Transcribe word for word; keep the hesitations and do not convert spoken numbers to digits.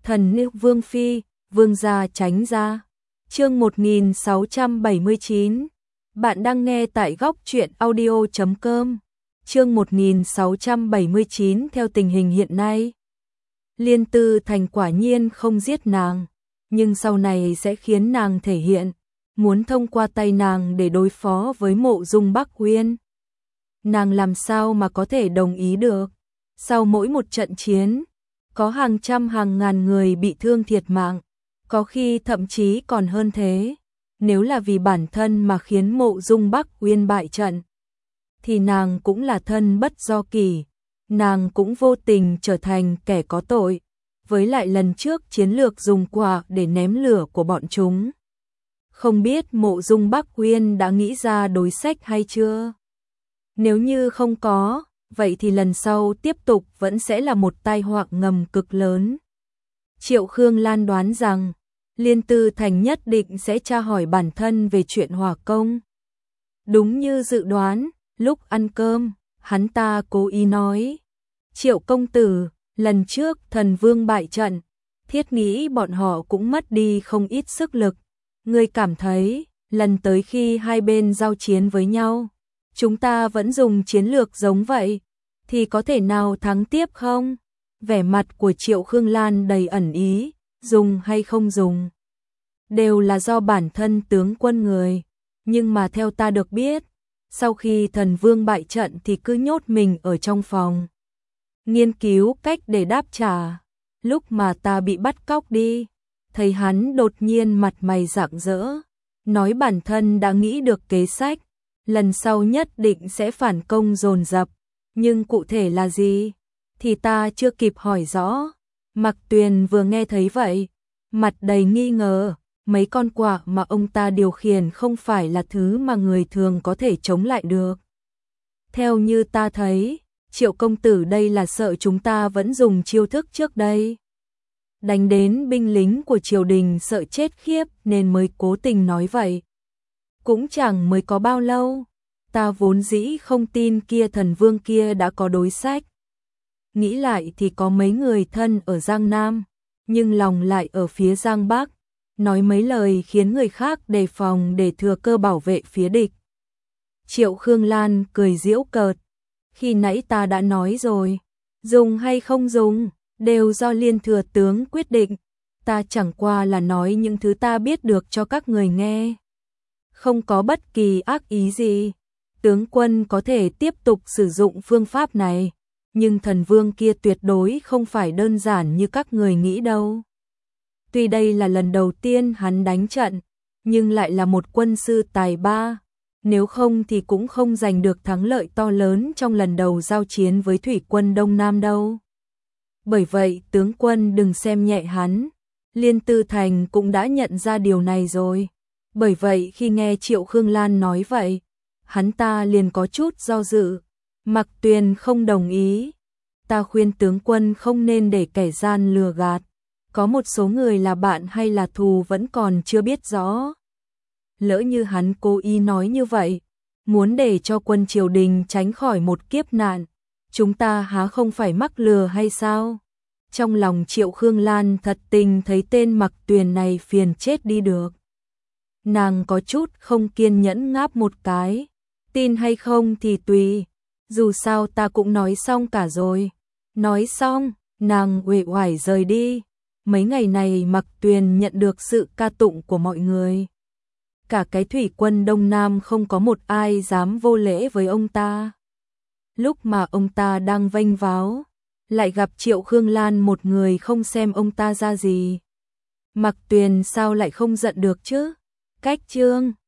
Thần nữ Vương Phi, Vương gia tránh ra. Chương một nghìn sáu trăm bảy mươi chín. Bạn đang nghe tại góc truyện audio chấm com. Chương một nghìn sáu trăm bảy mươi chín. Theo tình hình hiện nay, Liên Tư Thành quả nhiên không giết nàng, nhưng sau này sẽ khiến nàng thể hiện muốn thông qua tay nàng để đối phó với Mộ Dung Bắc Uyên. Nàng làm sao mà có thể đồng ý được? Sau mỗi một trận chiến, có hàng trăm hàng ngàn người bị thương thiệt mạng, có khi thậm chí còn hơn thế. Nếu là vì bản thân mà khiến Mộ Dung Bắc Uyên bại trận, thì nàng cũng là thân bất do kỷ, nàng cũng vô tình trở thành kẻ có tội. Với lại lần trước chiến lược dùng quả để ném lửa của bọn chúng, không biết Mộ Dung Bắc Uyên đã nghĩ ra đối sách hay chưa? Nếu như không có, vậy thì lần sau tiếp tục vẫn sẽ là một tai họa ngầm cực lớn. Triệu Khương Lan đoán rằng Liên Tư Thành nhất định sẽ tra hỏi bản thân về chuyện hỏa công. Đúng như dự đoán, lúc ăn cơm, hắn ta cố ý nói: Triệu công tử, lần trước thần vương bại trận, thiết nghĩ bọn họ cũng mất đi không ít sức lực. Ngươi cảm thấy, lần tới khi hai bên giao chiến với nhau, chúng ta vẫn dùng chiến lược giống vậy, thì có thể nào thắng tiếp không? Vẻ mặt của Triệu Khương Lan đầy ẩn ý, dùng hay không dùng, đều là do bản thân tướng quân người. Nhưng mà theo ta được biết, sau khi thần vương bại trận thì cứ nhốt mình ở trong phòng, nghiên cứu cách để đáp trả. Lúc mà ta bị bắt cóc đi, thấy hắn đột nhiên mặt mày rạng rỡ, nói bản thân đã nghĩ được kế sách, lần sau nhất định sẽ phản công dồn dập. Nhưng cụ thể là gì thì ta chưa kịp hỏi rõ. Mặc Tuyền vừa nghe thấy vậy, mặt đầy nghi ngờ. Mấy con quạ mà ông ta điều khiển không phải là thứ mà người thường có thể chống lại được. Theo như ta thấy, Triệu công tử đây là sợ chúng ta vẫn dùng chiêu thức trước đây, đánh đến binh lính của triều đình sợ chết khiếp nên mới cố tình nói vậy. Cũng chẳng mới có bao lâu, ta vốn dĩ không tin kia thần vương kia đã có đối sách. Nghĩ lại thì có mấy người thân ở Giang Nam, nhưng lòng lại ở phía Giang Bắc, nói mấy lời khiến người khác đề phòng để thừa cơ bảo vệ phía địch. Triệu Khương Lan cười giễu cợt: khi nãy ta đã nói rồi, dùng hay không dùng, đều do Liên thừa tướng quyết định. Ta chẳng qua là nói những thứ ta biết được cho các người nghe, không có bất kỳ ác ý gì. Tướng quân có thể tiếp tục sử dụng phương pháp này, nhưng thần vương kia tuyệt đối không phải đơn giản như các người nghĩ đâu. Tuy đây là lần đầu tiên hắn đánh trận, nhưng lại là một quân sư tài ba, nếu không thì cũng không giành được thắng lợi to lớn trong lần đầu giao chiến với thủy quân Đông Nam đâu. Bởi vậy tướng quân đừng xem nhẹ hắn. Liên Tư Thành cũng đã nhận ra điều này rồi. Bởi vậy khi nghe Triệu Khương Lan nói vậy, hắn ta liền có chút do dự. Mặc Tuyền không đồng ý. Ta khuyên tướng quân không nên để kẻ gian lừa gạt. Có một số người là bạn hay là thù vẫn còn chưa biết rõ. Lỡ như hắn cố ý nói như vậy, muốn để cho quân triều đình tránh khỏi một kiếp nạn, chúng ta há không phải mắc lừa hay sao? Trong lòng Triệu Khương Lan thật tình thấy tên Mặc Tuyền này phiền chết đi được. Nàng có chút không kiên nhẫn ngáp một cái. Tin hay không thì tùy, dù sao ta cũng nói xong cả rồi. Nói xong, nàng uể oải rời đi. Mấy ngày này Mặc Tuyền nhận được sự ca tụng của mọi người. Cả cái thủy quân Đông Nam không có một ai dám vô lễ với ông ta. Lúc mà ông ta đang vênh váo, lại gặp Triệu Khương Lan một người không xem ông ta ra gì. Mặc Tuyền sao lại không giận được chứ? Cách chương